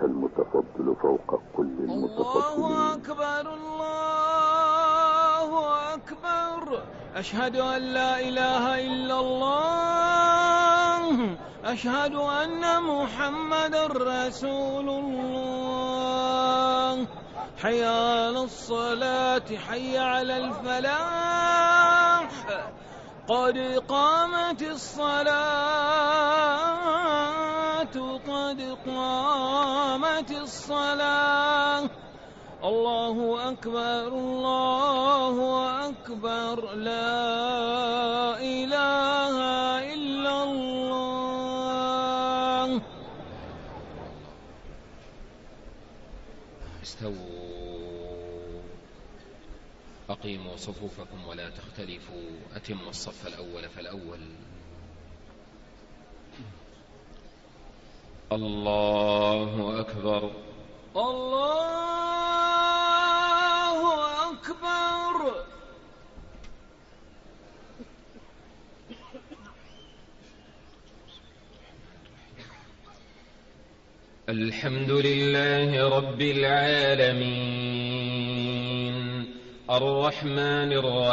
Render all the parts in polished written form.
المتفضل فوق كل المتفضلين. الله أكبر الله أكبر. أشهد أن لا إله إلا الله. أشهد أن محمدا رسول الله. حي على الصلاة حي على الفلاح. قد قامت الصلاة قد قامت الصلاة. الله أكبر الله أكبر. لا إله إلا الله. استووا أقيموا صفوفكم ولا تختلفوا. أتموا الصف الأول فالأول. الله أكبر الله أكبر. الحمد لله رب العالمين الرحمن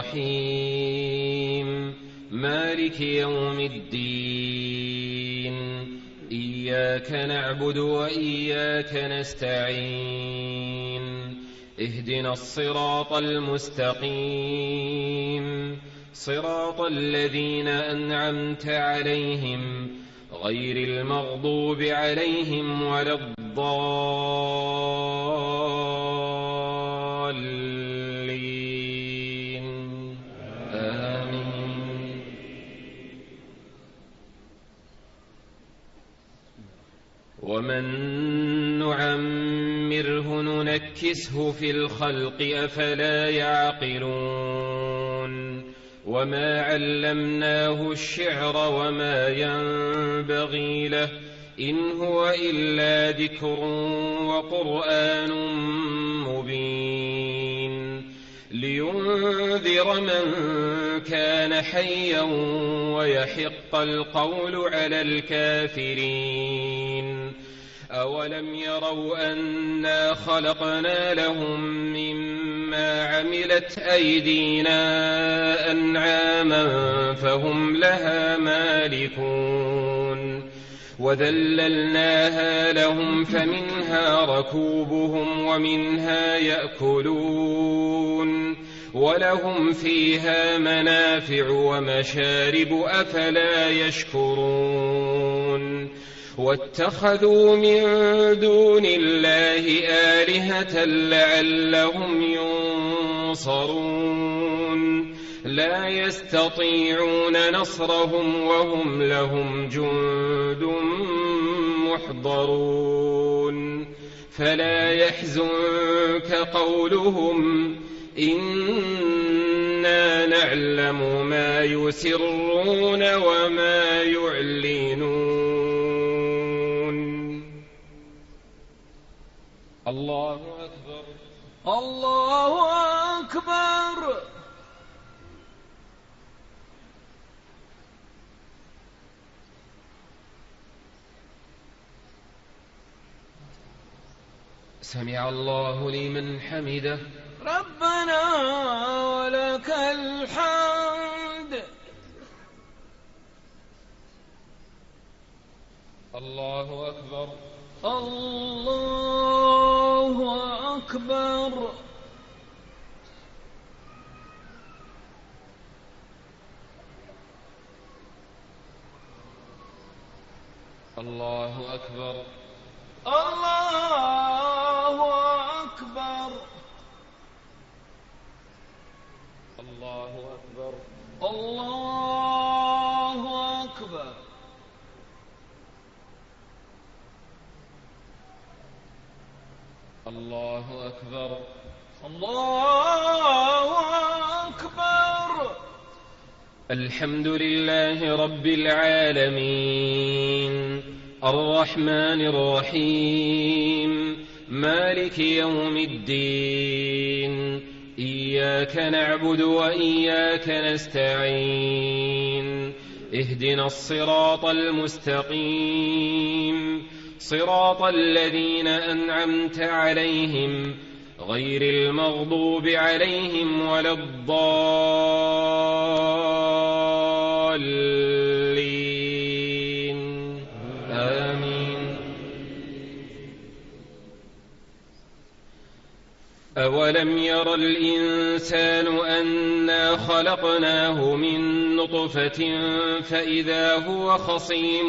الرحيم مالك يوم الدين. إياك نعبد وإياك نستعين. اهدنا الصراط المستقيم صراط الذين أنعمت عليهم غير المغضوب عليهم ولا الضالين. آمين. ومن نعمره ننكسه في الخلق أفلا يعقلون. وما علمناه الشعر وما ينبغي له إن هو إلا ذكر وقرآن مبين. لينذر من كان حيا ويحق القول على الكافرين. أولم يروا أنا خلقنا لهم مما عملت أيدينا أنعاما فهم لها مالكون. وذللناها لهم فمنها ركوبهم ومنها يأكلون ولهم فيها منافع ومشارب أفلا يشكرون. واتخذوا من دون الله آلهة لعلهم ينصرون. لا يستطيعون نصرهم وهم لهم جند محضرون. فلا يحزنك قولهم إنا نعلم ما يسرون وما يعلنون. الله أكبر الله أكبر. سمع الله لمن حمده. ربنا ولك الحمد. الله أكبر الله أكبر. الله أكبر الله أكبر. الله أكبر الله أكبر. الله أكبر الله أكبر. الحمد لله رب العالمين الرحمن الرحيم مالك يوم الدين. إياك نعبد وإياك نستعين. اهدنا الصراط المستقيم صراط الذين أنعمت عليهم غير المغضوب عليهم ولا الضالين آمين. أولم ير الإنسان أنا خلقناه من نطفة فإذا هو خصيم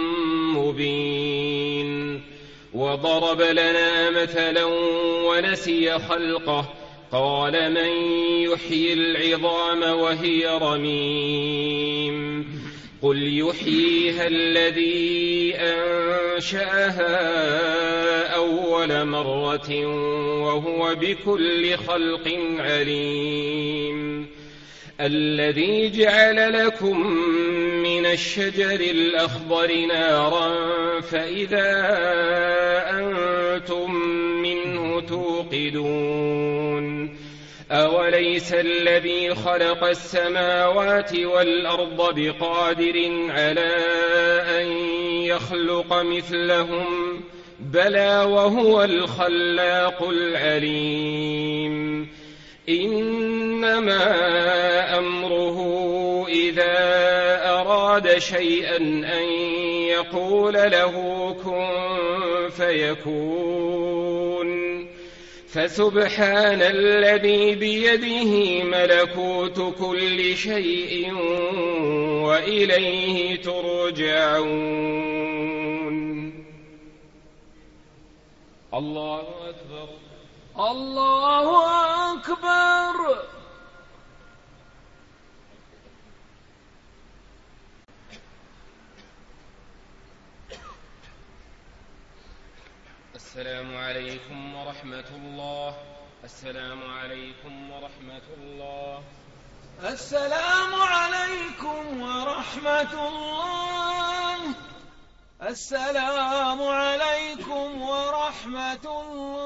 مبين وضرب لنا مثلا ونسي خلقه قال من يحيي العظام وهي رميم قل يحييها الذي أنشأها أول مرة وهو بكل خلق عليم الذي جعل لكم من الشجر الأخضر نارا فإذا أنتم منه توقدون أوليس الذي خلق السماوات والأرض بقادر على أن يخلق مثلهم بلى وهو الخلاق العليم إنما أمره إذا أراد شيئا أن يقول له كن فيكون فسبحان الذي بيده ملكوت كل شيء وإليه ترجعون. الله أكبر الله أكبر. السلام عليكم ورحمة الله. السلام عليكم ورحمة الله. السلام عليكم ورحمة الله. السلام عليكم ورحمة الله.